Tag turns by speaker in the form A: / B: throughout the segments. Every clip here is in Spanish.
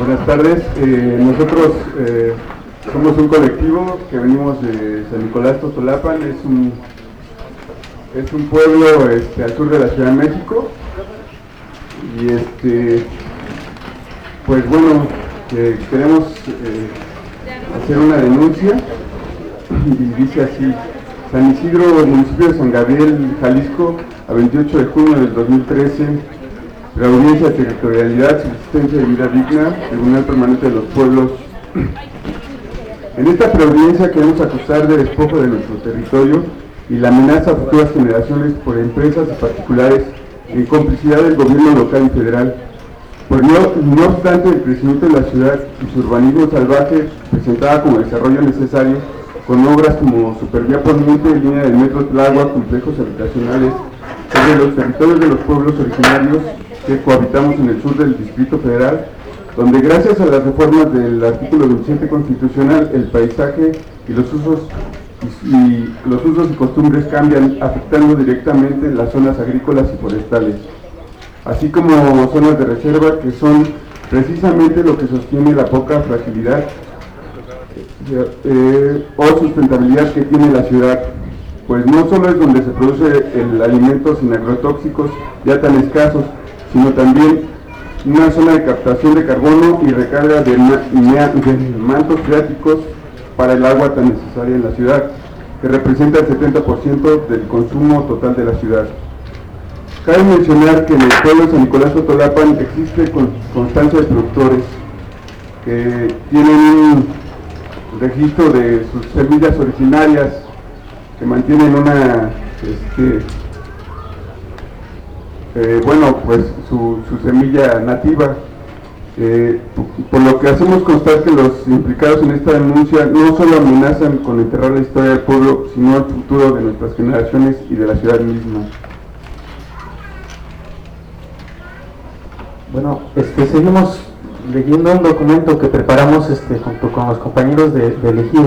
A: Buenas tardes. Nosotros somos un colectivo que venimos de San Nicolás Totolapan. Es un pueblo al sur de la Ciudad de México. Y pues bueno, queremos hacer una denuncia. Y dice así: San Isidro, municipio de San Gabriel, Jalisco, a 28 de junio del 2013, la Audiencia de Territorialidad, Subsistencia de Vida Digna, Tribunal Permanente de los Pueblos. En esta preaudiencia queremos acusar de despojo de nuestro territorio y la amenaza a futuras generaciones por empresas y particulares en complicidad del gobierno local y federal. Pues no obstante el crecimiento de la ciudad y su urbanismo salvaje presentaba como desarrollo necesario, con obras como Supervía Poniente, línea del metro Tláhuac, complejos habitacionales, sobre los territorios de los pueblos originarios que cohabitamos en el sur del Distrito Federal, donde gracias a las reformas del artículo 27 constitucional, el paisaje y los usos y costumbres cambian, afectando directamente las zonas agrícolas y forestales, así como zonas de reserva, que son precisamente lo que sostiene la poca fragilidad o sustentabilidad que tiene la ciudad, pues no solo es donde se produce el alimento sin agrotóxicos ya tan escasos, sino también una zona de captación de carbono y recarga de mantos freáticos para el agua tan necesaria en la ciudad, que representa el 70% del consumo total de la ciudad. Cabe mencionar que en el pueblo de San Nicolás Totolapan existe constancia de productores que tienen un registro de sus semillas originarias, que mantienen una su semilla nativa, por lo que hacemos constar que los implicados en esta denuncia no solo amenazan con enterrar la historia del pueblo, sino el futuro de nuestras generaciones y de la ciudad misma.
B: Bueno, seguimos leyendo un documento que preparamos junto con los compañeros de Ejido.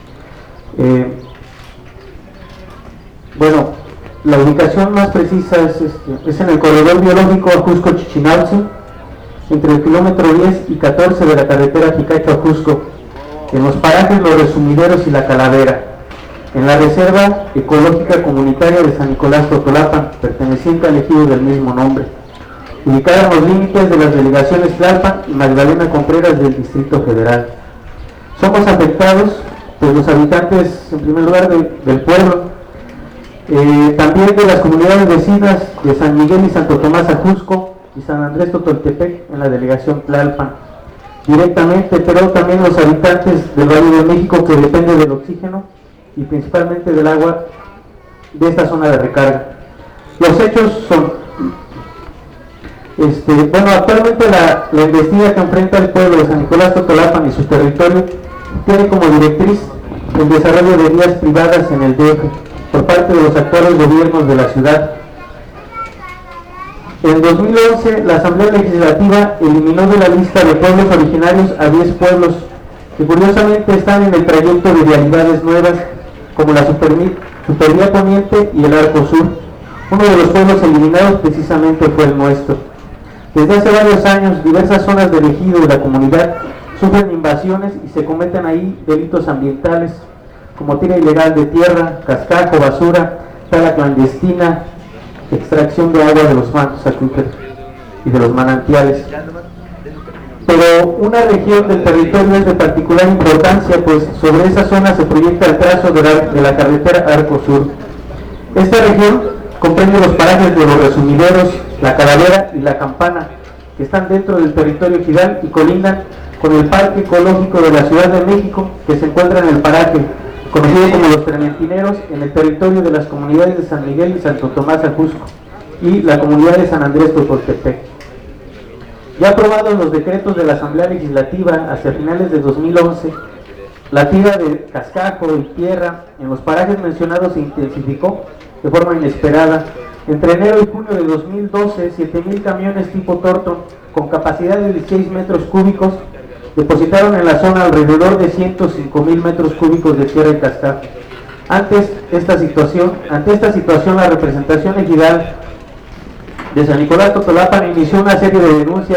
B: Bueno, la ubicación más precisa es en el corredor biológico Ajusco-Chichinautzin, entre el kilómetro 10 y 14 de la carretera Jicacho-Ajusco, en los parajes Los Resumideros y La Calavera, en la Reserva Ecológica Comunitaria de San Nicolás Totolapan, perteneciente al ejido del mismo nombre, ubicada en los límites de las delegaciones Tlalpan y Magdalena Contreras del Distrito Federal. Somos afectados, pues, los habitantes, en primer lugar, del pueblo, también de las comunidades vecinas de San Miguel y Santo Tomás Ajusco y San Andrés Totoltepec en la delegación Tlalpan directamente, pero también los habitantes del Valle de México, que dependen del oxígeno y principalmente del agua de esta zona de recarga. Los hechos son, actualmente la investigación que enfrenta el pueblo de San Nicolás Totolapan y su territorio tiene como directriz el desarrollo de vías privadas en el DF por parte de los actuales gobiernos de la ciudad. En 2011, la Asamblea Legislativa eliminó de la lista de pueblos originarios a 10 pueblos que curiosamente están en el trayecto de vialidades nuevas, como la Supervía Poniente y el Arco Sur. Uno de los pueblos eliminados precisamente fue el nuestro. Desde hace varios años, diversas zonas del ejido y la comunidad sufren invasiones y se cometen ahí delitos ambientales, como tira ilegal de tierra, cascajo, basura, tala clandestina, extracción de agua de los mantos acuíferos y de los manantiales. Pero una región del territorio es de particular importancia, pues sobre esa zona se proyecta el trazo de la carretera Arco Sur. Esta región comprende los parajes de Los Resumideros, La Calavera y La Campana, que están dentro del territorio ejidal y colindan con el Parque Ecológico de la Ciudad de México, que se encuentra en el paraje conocido como Los Trementineros, en el territorio de las comunidades de San Miguel y Santo Tomás Ajusco y la comunidad de San Andrés Totoltepec. Ya aprobados los decretos de la Asamblea Legislativa hacia finales de 2011, la tira de cascajo y tierra en los parajes mencionados se intensificó de forma inesperada. Entre enero y junio de 2012, 7,000 camiones tipo Torton con capacidad de 16 metros cúbicos depositaron en la zona alrededor de 105,000 metros cúbicos de tierra y cascajo. Ante esta situación, la representación ejidal de San Nicolás Totolapan inició una serie de denuncias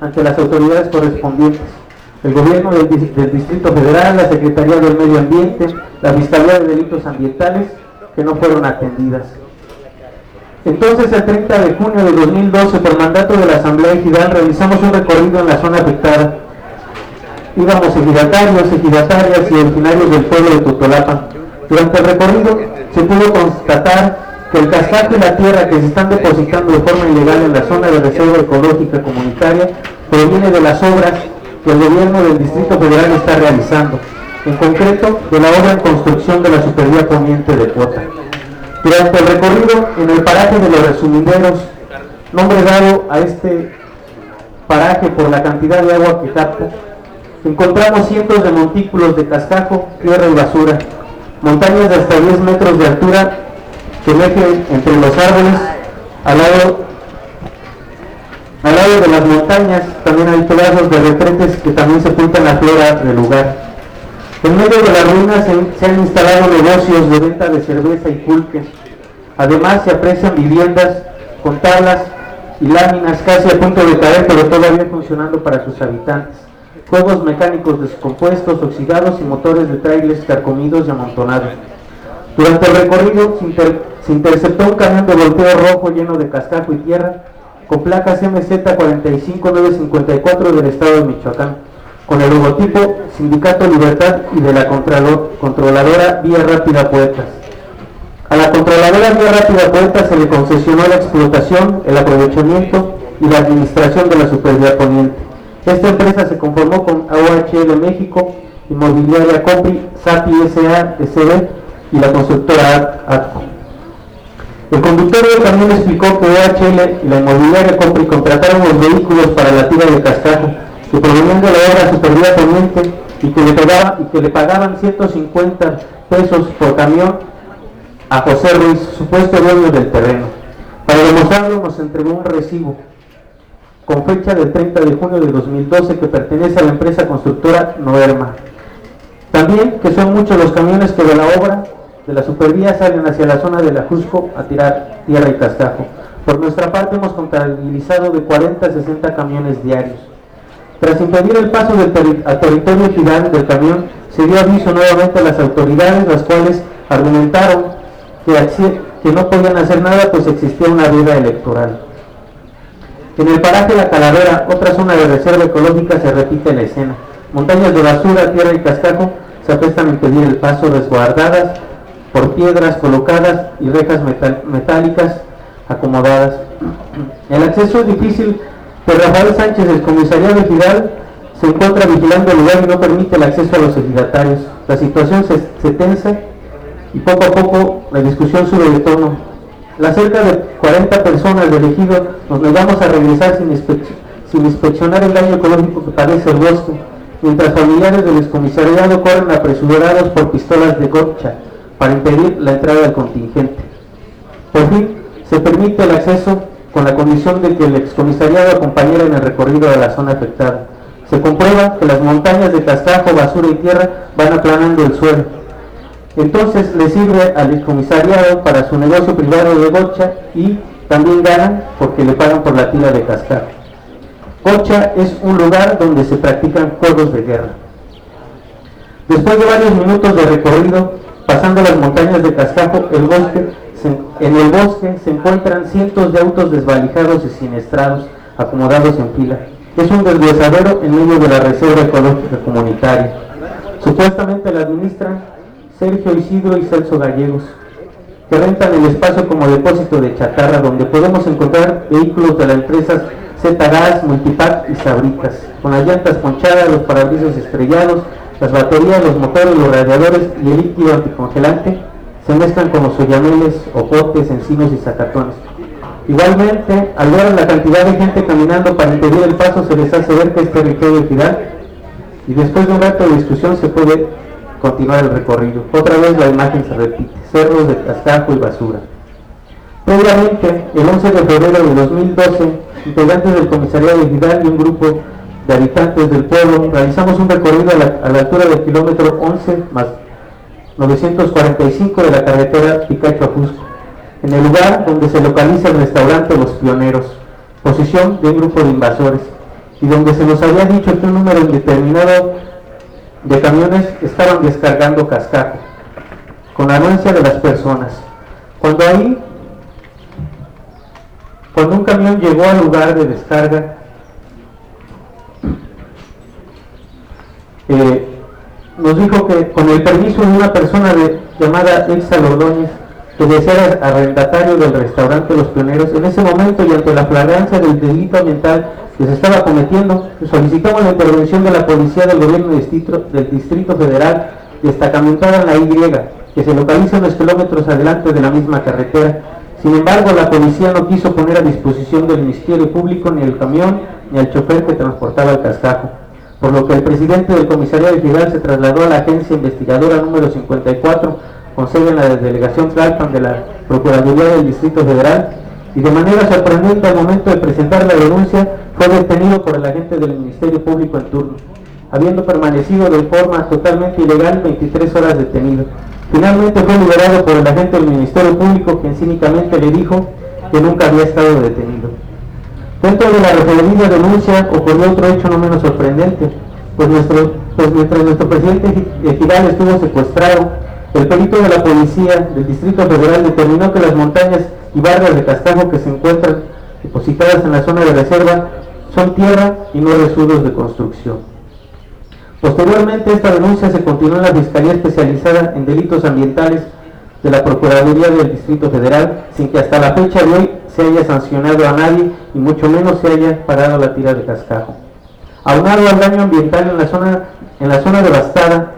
B: ante las autoridades correspondientes, el gobierno del Distrito Federal, la Secretaría del Medio Ambiente, la Fiscalía de Delitos Ambientales, que no fueron atendidas. Entonces, el 30 de junio de 2012, por mandato de la Asamblea Ejidal, realizamos un recorrido en la zona afectada. Íbamos ejidatarios, ejidatarias y originarios del pueblo de Totolapa. Durante el recorrido se pudo constatar que el cascajo y la tierra que se están depositando de forma ilegal en la zona de reserva ecológica comunitaria proviene de las obras que el gobierno del Distrito Federal está realizando, en concreto de la obra en construcción de la supervía poniente de Cuota. Durante el recorrido en el paraje de los resumideros, nombre dado a este paraje por la cantidad de agua que capta, encontramos cientos de montículos de cascajo, tierra y basura, montañas de hasta 10 metros de altura que emergen entre los árboles. Al lado de las montañas también hay pedazos de retretes que también sepultan la flora del lugar. En medio de las ruinas se han instalado negocios de venta de cerveza y pulque. Además se aprecian viviendas con tablas y láminas casi a punto de caer, pero todavía funcionando para sus habitantes. Juegos mecánicos descompuestos, oxidados y motores de trailers carcomidos y amontonados. Durante el recorrido se interceptó un camión de volteo rojo lleno de cascajo y tierra con placas MZ 45954 del estado de Michoacán, con el logotipo Sindicato Libertad y de la controladora Vía Rápida Poetas. A la controladora Vía Rápida Poetas se le concesionó la explotación, el aprovechamiento y la administración de la supervía poniente. Esta empresa se conformó con AOHL México, Inmobiliaria Compri, SAPI S.A. SB y la constructora ATCO. El conductor del camión explicó que AOHL y la Inmobiliaria Compri contrataron los vehículos para la tira de cascajo que provenían de la obra supervía poniente y que le pagaban 150 pesos por camión a José Ruiz, supuesto dueño del terreno. Para demostrarlo nos entregó un recibo con fecha del 30 de junio de 2012 que pertenece a la empresa constructora Noerma. También que son muchos los camiones que de la obra de la supervía salen hacia la zona de la Jusco a tirar tierra y cascajo. Por nuestra parte hemos contabilizado de 40 a 60 camiones diarios. Tras impedir el paso a territorio ejidal del camión, se dio aviso nuevamente a las autoridades, las cuales argumentaron que no podían hacer nada pues existía una veda electoral. En el paraje La Calavera, otra zona de reserva ecológica, se repite la escena. Montañas de basura, tierra y cascajo se aprestan a impedir el paso, resguardadas por piedras colocadas y rejas metálicas acomodadas. El acceso es difícil, pero Rafael Sánchez, el comisariado ejidal, se encuentra vigilando el lugar y no permite el acceso a los ejidatarios. La situación se tensa y poco a poco la discusión sube de tono. Las cerca de 40 personas del ejido nos negamos a regresar sin inspeccionar el daño ecológico que padece el bosque, mientras familiares del excomisariado corren apresurados por pistolas de gotcha para impedir la entrada del contingente. Por fin, se permite el acceso con la condición de que el excomisariado acompañara en el recorrido de la zona afectada. Se comprueba que las montañas de cascajo, basura y tierra van aplanando el suelo. Entonces le sirve al excomisariado para su negocio privado de gotcha y también ganan porque le pagan por la tira de cascajo. Gotcha es un lugar donde se practican juegos de guerra. Después de varios minutos de recorrido, pasando las montañas de cascajo, en el bosque se encuentran cientos de autos desvalijados y siniestrados, acomodados en fila. Es un deshuesadero en medio de la reserva ecológica comunitaria. Supuestamente la administran Sergio Isidro y Celso Gallegos, que rentan el espacio como depósito de chatarra, donde podemos encontrar vehículos de las empresas Z-Gas, Multipack y Sabritas, con las llantas ponchadas, los parabrisas estrellados, las baterías, los motores, los radiadores y el líquido anticongelante se mezclan con los oyameles, ocotes, encinos y zacatones. Igualmente, al ver la cantidad de gente caminando para impedir el paso, se les hace ver que es territorio ejidal y después de un rato de discusión se puede continuar el recorrido. Otra vez la imagen se repite, cerros de cascajo y basura. Previamente, el 11 de febrero de 2012, integrantes del comisariado ejidal y un grupo de habitantes del pueblo realizamos un recorrido a la altura del kilómetro 11 más 945 de la carretera Picacho a Jusco, en el lugar donde se localiza el restaurante Los Pioneros, posición de un grupo de invasores. y donde se nos había dicho que un número indeterminado de camiones estaban descargando cascajo, con la anuencia de las personas. Cuando un camión llegó al lugar de descarga, nos dijo que con el permiso de una persona llamada Exal Ordóñez, que decía arrendatario del restaurante Los Pioneros, en ese momento y ante la flagrancia del delito ambiental que se estaba cometiendo, solicitamos la intervención de la policía del gobierno del Distrito Federal, destacamentada en la Y, que se localiza unos kilómetros adelante de la misma carretera. Sin embargo, la policía no quiso poner a disposición del Ministerio Público ni el camión ni al chofer que transportaba el cascajo, por lo que el presidente del Comisariado General se trasladó a la agencia investigadora número 54, con sede en la delegación Tlalpan de la Procuraduría del Distrito Federal, y de manera sorprendente al momento de presentar la denuncia fue detenido por el agente del Ministerio Público en turno, habiendo permanecido de forma totalmente ilegal 23 horas detenido. Finalmente fue liberado por el agente del Ministerio Público, quien cínicamente le dijo que nunca había estado detenido. Dentro de la referida denuncia ocurrió otro hecho no menos sorprendente, pues mientras nuestro presidente Giral estuvo secuestrado, el perito de la policía del Distrito Federal determinó que las montañas y bardas de cascajo que se encuentran depositadas en la zona de reserva son tierra y no residuos de construcción. Posteriormente, esta denuncia se continuó en la Fiscalía Especializada en Delitos Ambientales de la Procuraduría del Distrito Federal, sin que hasta la fecha de hoy se haya sancionado a nadie y mucho menos se haya parado la tira de cascajo. Aunado al daño ambiental en la zona devastada,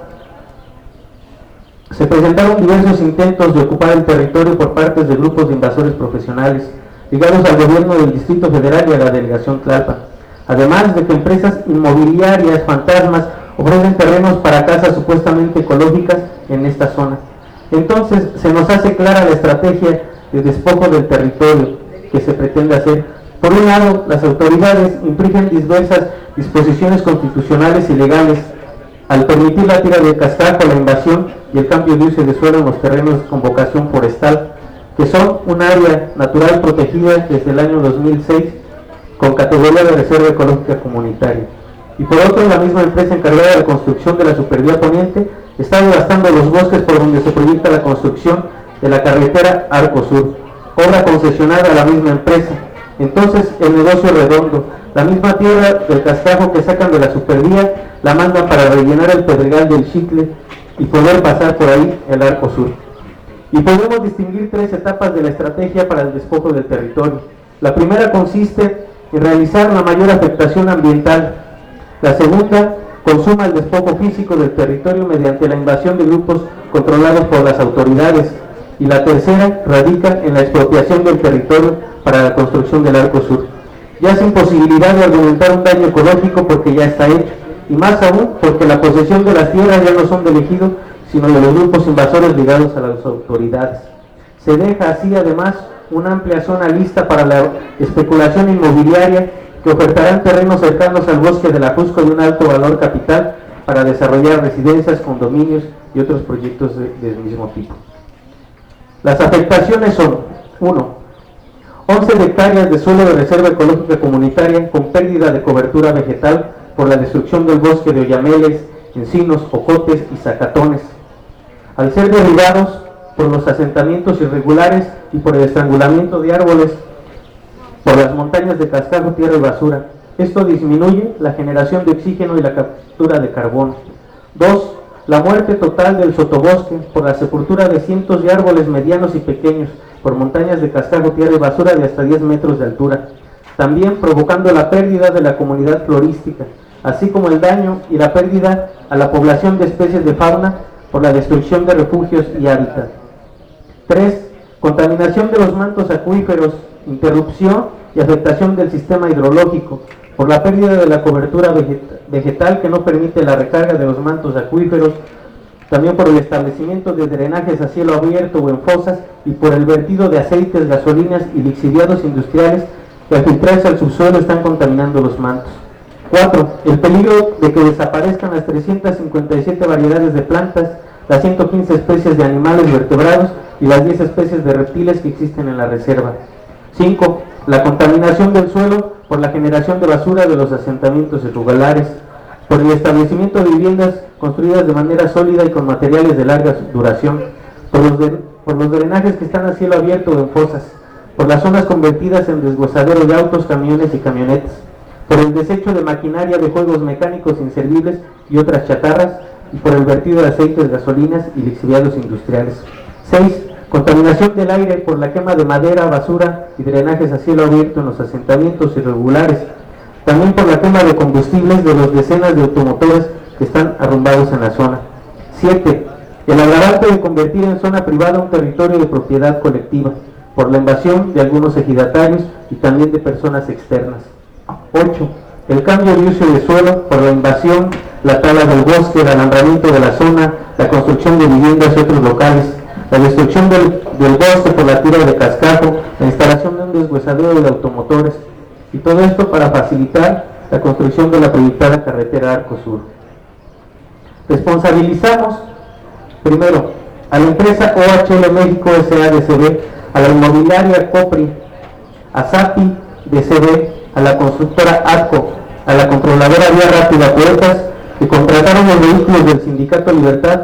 B: se presentaron diversos intentos de ocupar el territorio por parte de grupos de invasores profesionales ligados al gobierno del Distrito Federal y a la delegación Tlalpan, además de que empresas inmobiliarias fantasmas ofrecen terrenos para casas supuestamente ecológicas en esta zona. Entonces se nos hace clara la estrategia de despojo del territorio que se pretende hacer. Por un lado, las autoridades infringen diversas disposiciones constitucionales y legales al permitir la tira de cascajo, la invasión y el cambio de uso de suelo en los terrenos con vocación forestal, que son un área natural protegida desde el año 2006 con categoría de reserva ecológica comunitaria. Y por otro, la misma empresa encargada de la construcción de la supervía poniente está devastando los bosques por donde se proyecta la construcción de la carretera Arco Sur, obra concesionada a la misma empresa. Entonces el negocio es redondo, la misma tierra del cascajo que sacan de la supervía la mandan para rellenar el pedregal del Xitle y poder pasar por ahí el Arco Sur. Y podemos distinguir tres etapas de la estrategia para el despojo del territorio. La primera consiste en realizar la mayor afectación ambiental. La segunda consuma el despojo físico del territorio mediante la invasión de grupos controlados por las autoridades. Y la tercera radica en la expropiación del territorio para la construcción del Arco Sur, ya sin posibilidad de argumentar un daño ecológico porque ya está hecho, y más aún porque la posesión de las tierras ya no son del ejido, sino de los grupos invasores ligados a las autoridades. Se deja así además una amplia zona lista para la especulación inmobiliaria que ofertarán terrenos cercanos al bosque de la Jusco de un alto valor capital para desarrollar residencias, condominios y otros proyectos del mismo tipo. Las afectaciones son: 1. 11 hectáreas de suelo de reserva ecológica comunitaria con pérdida de cobertura vegetal por la destrucción del bosque de oyameles, encinos, ocotes y zacatones, al ser derribados por los asentamientos irregulares y por el estrangulamiento de árboles por las montañas de cascajo, tierra y basura. Esto disminuye la generación de oxígeno y la captura de carbono. 2. La muerte total del sotobosque por la sepultura de cientos de árboles medianos y pequeños por montañas de cascajo, tierra y basura de hasta 10 metros de altura, también provocando la pérdida de la comunidad florística, así como el daño y la pérdida a la población de especies de fauna por la destrucción de refugios y hábitat. 3. Contaminación de los mantos acuíferos, interrupción y afectación del sistema hidrológico por la pérdida de la cobertura vegetal que no permite la recarga de los mantos acuíferos, también por el establecimiento de drenajes a cielo abierto o en fosas y por el vertido de aceites, gasolinas y lixiviados industriales que al filtrarse al subsuelo están contaminando los mantos. 4. El peligro de que desaparezcan las 357 variedades de plantas, las 115 especies de animales vertebrados y las 10 especies de reptiles que existen en la reserva. 5. La contaminación del suelo por la generación de basura de los asentamientos irregulares, por el establecimiento de viviendas construidas de manera sólida y con materiales de larga duración, por los drenajes que están a cielo abierto o en fosas, por las zonas convertidas en desguazaderos de autos, camiones y camionetas, por el desecho de maquinaria de juegos mecánicos inservibles y otras chatarras, y por el vertido de aceites, gasolinas y lixiviados industriales. 6. Contaminación del aire por la quema de madera, basura y drenajes a cielo abierto en los asentamientos irregulares. También por la quema de combustibles de los decenas de automotores que están arrumbados en la zona. 7. El agravante de convertir en zona privada un territorio de propiedad colectiva, por la invasión de algunos ejidatarios y también de personas externas. 8. El cambio de uso de suelo por la invasión, la tala del bosque, el alambramiento de la zona, la construcción de viviendas y otros locales, la destrucción del bosque por la tira de cascajo, la instalación de un deshuesadero de automotores, y todo esto para facilitar la construcción de la proyectada carretera Arco Sur. Responsabilizamos, primero, a la empresa OHL México S.A.D.C.B., a la inmobiliaria COPRI, a SAPI DCB, a la constructora ATCO, a la controladora Vía Rápida Puertas, que contrataron los vehículos del Sindicato Libertad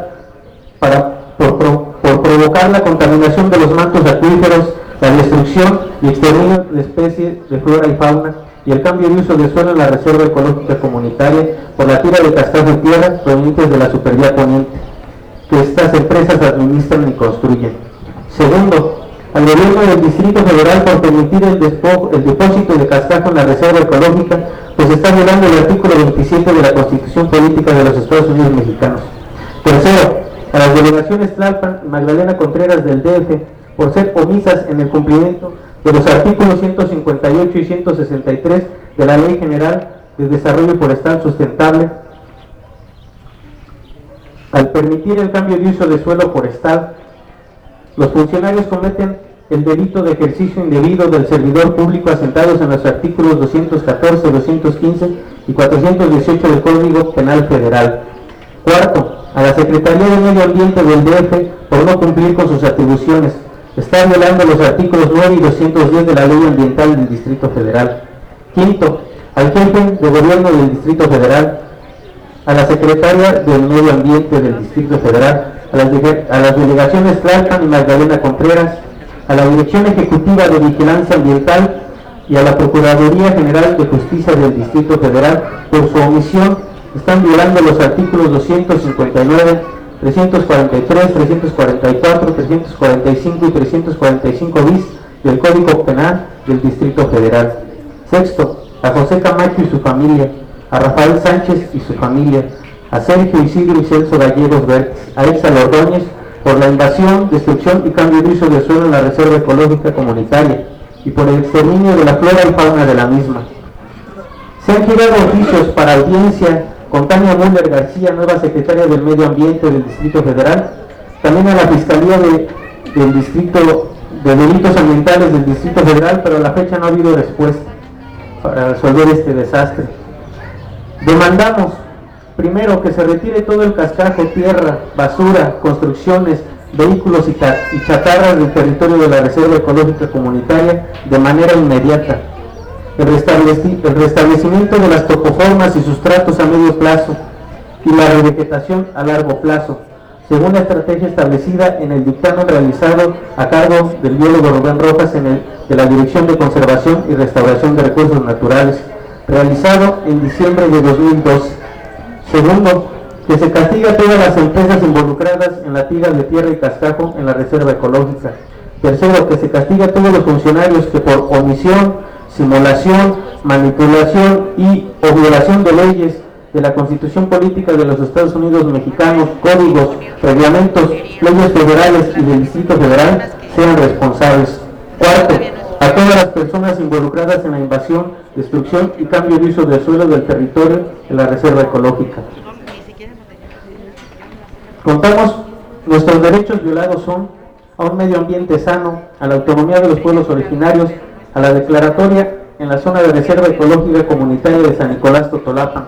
B: por provocar la contaminación de los mantos acuíferos, la destrucción y exterminio de especies de flora y fauna, y el cambio de uso de suelo en la Reserva Ecológica Comunitaria por la tira de cascajo y tierra provenientes de la Supervía Poniente, que estas empresas administran y construyen. Segundo, al gobierno del Distrito Federal por permitir el depósito de cascajo en la Reserva Ecológica, pues está violando el artículo 27 de la Constitución Política de los Estados Unidos Mexicanos. Tercero, a las delegaciones Tlalpan y Magdalena Contreras del DF por ser omisas en el cumplimiento de los artículos 158 y 163 de la Ley General de Desarrollo Forestal Sustentable, al permitir el cambio de uso de suelo forestal. Los funcionarios cometen el delito de ejercicio indebido del servidor público asentados en los artículos 214, 215 y 418 del Código Penal Federal. Cuarto, a la Secretaría de Medio Ambiente del DF por no cumplir con sus atribuciones. Está violando los artículos 9 y 210 de la Ley Ambiental del Distrito Federal. Quinto, al jefe de gobierno del Distrito Federal, a la Secretaria del Medio Ambiente del Distrito Federal, a las delegaciones Tlalpan y Magdalena Contreras, a la Dirección Ejecutiva de Vigilancia Ambiental y a la Procuraduría General de Justicia del Distrito Federal por su omisión. Están violando los artículos 259, 343, 344, 345 y 345 bis del Código Penal del Distrito Federal. Sexto, a José Camacho y su familia, a Rafael Sánchez y su familia, a Sergio Isidro y Celso Gallegos Vértiz, a Exal Ordóñez por la invasión, destrucción y cambio de uso de suelo en la Reserva Ecológica Comunitaria y por el exterminio de la flora y fauna de la misma. Se han girado oficios para audiencia con Tania Müller García, nueva secretaria del Medio Ambiente del Distrito Federal, también a la Fiscalía del Distrito de Delitos Ambientales del Distrito Federal, pero a la fecha no ha habido respuesta para resolver este desastre. Demandamos, primero, que se retire todo el cascajo, tierra, basura, construcciones, vehículos y chatarras del territorio de la Reserva Ecológica Comunitaria de manera inmediata. El restablecimiento de las topoformas y sustratos a medio plazo y la revegetación a largo plazo, según la estrategia establecida en el dictamen realizado a cargo del biólogo Rubén Rojas de la Dirección de Conservación y Restauración de Recursos Naturales, realizado en diciembre de 2012. Segundo, que se castiga a todas las empresas involucradas en la tira de tierra y cascajo en la Reserva Ecológica. Tercero, que se castiga a todos los funcionarios que por omisión, simulación, manipulación y o violación de leyes de la Constitución Política de los Estados Unidos Mexicanos, códigos, reglamentos, leyes federales y del Distrito Federal sean responsables. Cuarto, a todas las personas involucradas en la invasión, destrucción y cambio de uso del suelo del territorio de la Reserva Ecológica. Contamos, nuestros derechos violados son a un medio ambiente sano, a la autonomía de los pueblos originarios, a la declaratoria en la zona de Reserva Ecológica Comunitaria de San Nicolás Totolapan,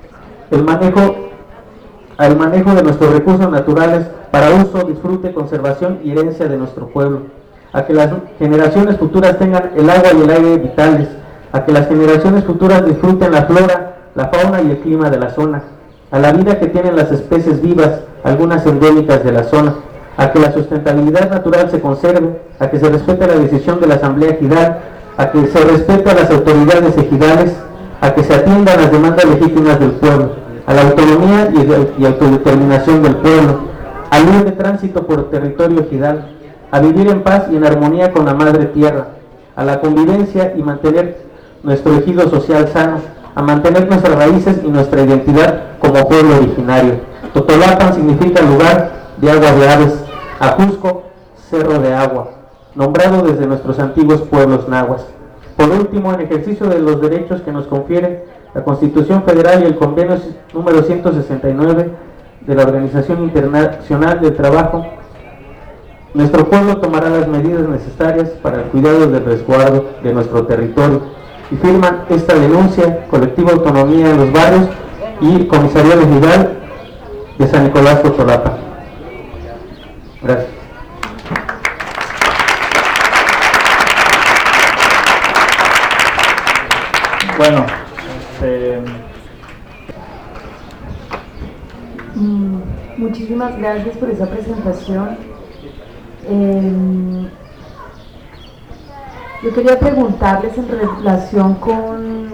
B: al manejo de nuestros recursos naturales para uso, disfrute, conservación y herencia de nuestro pueblo, a que las generaciones futuras tengan el agua y el aire vitales, a que las generaciones futuras disfruten la flora, la fauna y el clima de la zona, a la vida que tienen las especies vivas, algunas endémicas de la zona, a que la sustentabilidad natural se conserve, a que se respete la decisión de la Asamblea Ejidal, a que se respete a las autoridades ejidales, a que se atiendan las demandas legítimas del pueblo, a la autonomía y autodeterminación del pueblo, al libre tránsito por territorio ejidal, a vivir en paz y en armonía con la madre tierra, a la convivencia y mantener nuestro ejido social sano, a mantener nuestras raíces y nuestra identidad como pueblo originario. Totolapan significa lugar de agua de aves, Ajusco, cerro de agua, nombrado desde nuestros antiguos pueblos nahuas. Por último, en ejercicio de los derechos que nos confiere la Constitución Federal y el Convenio número 169 de la Organización Internacional del Trabajo, nuestro pueblo tomará las medidas necesarias para el cuidado del resguardo de nuestro territorio y firman esta denuncia, Colectivo Autonomía en los Barrios y Comisaría Ejidal de San Nicolás Totolapan. Gracias.
C: Bueno,
D: muchísimas gracias por esa presentación. Yo quería preguntarles en relación con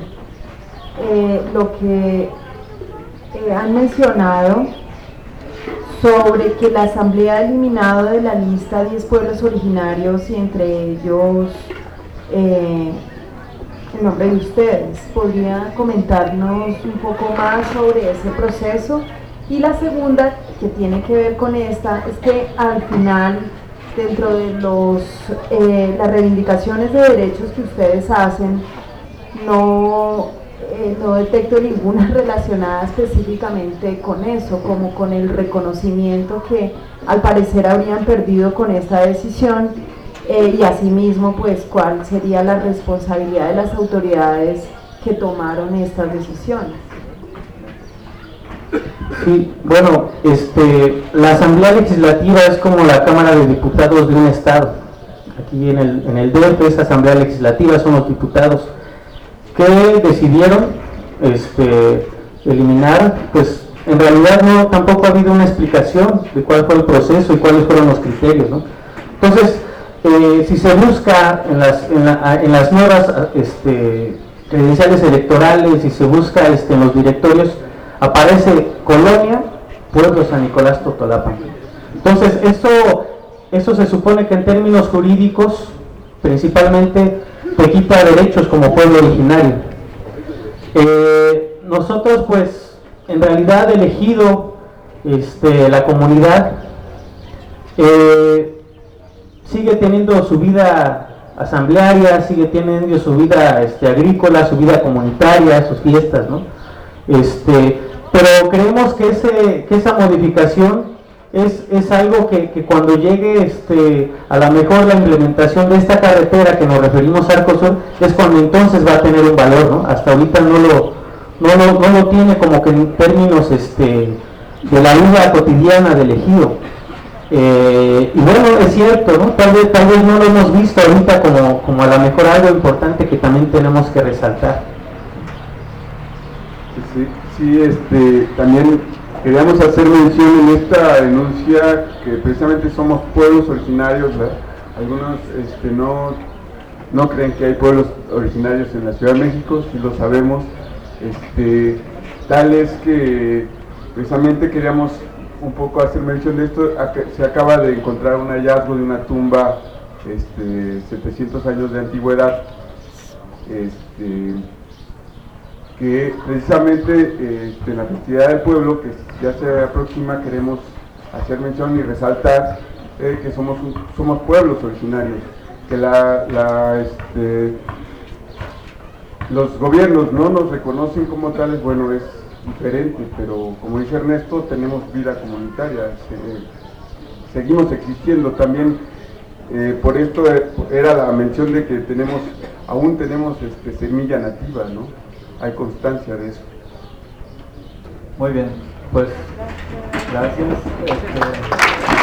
D: lo que han mencionado sobre que la Asamblea ha eliminado de la lista 10 pueblos originarios y entre ellos en nombre de ustedes. ¿Podría comentarnos un poco más sobre ese proceso? Y la segunda, que tiene que ver con esta, es que al final, dentro de las reivindicaciones de derechos que ustedes hacen, no detecto ninguna relacionada específicamente con eso, como con el reconocimiento que al parecer habrían perdido con esta decisión, y asimismo pues cuál sería la responsabilidad de las autoridades que tomaron estas decisiones.
B: Sí, bueno, la Asamblea Legislativa es como la Cámara de Diputados de un Estado. Aquí en el DF, esa Asamblea Legislativa son los diputados que decidieron eliminar. Pues en realidad no, tampoco ha habido una explicación de cuál fue el proceso y cuáles fueron los criterios, ¿no? Entonces, si se busca en las nuevas credenciales electorales, si se busca en los directorios, aparece Colonia, Pueblo San Nicolás Totolapan. Entonces, eso se supone que en términos jurídicos, principalmente, te quita derechos como pueblo originario. Nosotros, pues, en realidad, elegido la comunidad, sigue teniendo su vida asamblearia, sigue teniendo su vida agrícola, su vida comunitaria, sus fiestas, ¿no? Pero creemos que esa modificación es algo que cuando llegue a la mejor la implementación de esta carretera que nos referimos a Arcosur, es cuando entonces va a tener un valor, ¿no? Hasta ahorita no lo tiene como que en términos de la vida cotidiana del ejido. Y bueno, es cierto, ¿no? Tal vez no lo hemos visto ahorita como a lo mejor algo importante que también tenemos que resaltar.
A: Sí, también queríamos hacer mención en esta denuncia que precisamente somos pueblos originarios, ¿verdad? Algunos no creen que hay pueblos originarios en la Ciudad de México, sí lo sabemos. Tal es que precisamente queríamos un poco hacer mención de esto. Se acaba de encontrar un hallazgo de una tumba 700 años de antigüedad, que precisamente en la festividad del pueblo que ya se aproxima queremos hacer mención y resaltar que somos pueblos originarios, que los gobiernos no nos reconocen como tales. Bueno, es diferente, pero como dice Ernesto, tenemos vida comunitaria, seguimos existiendo también. Por esto era la mención de que aún tenemos semilla nativa, ¿no? Hay constancia de eso.
C: Muy bien, pues gracias.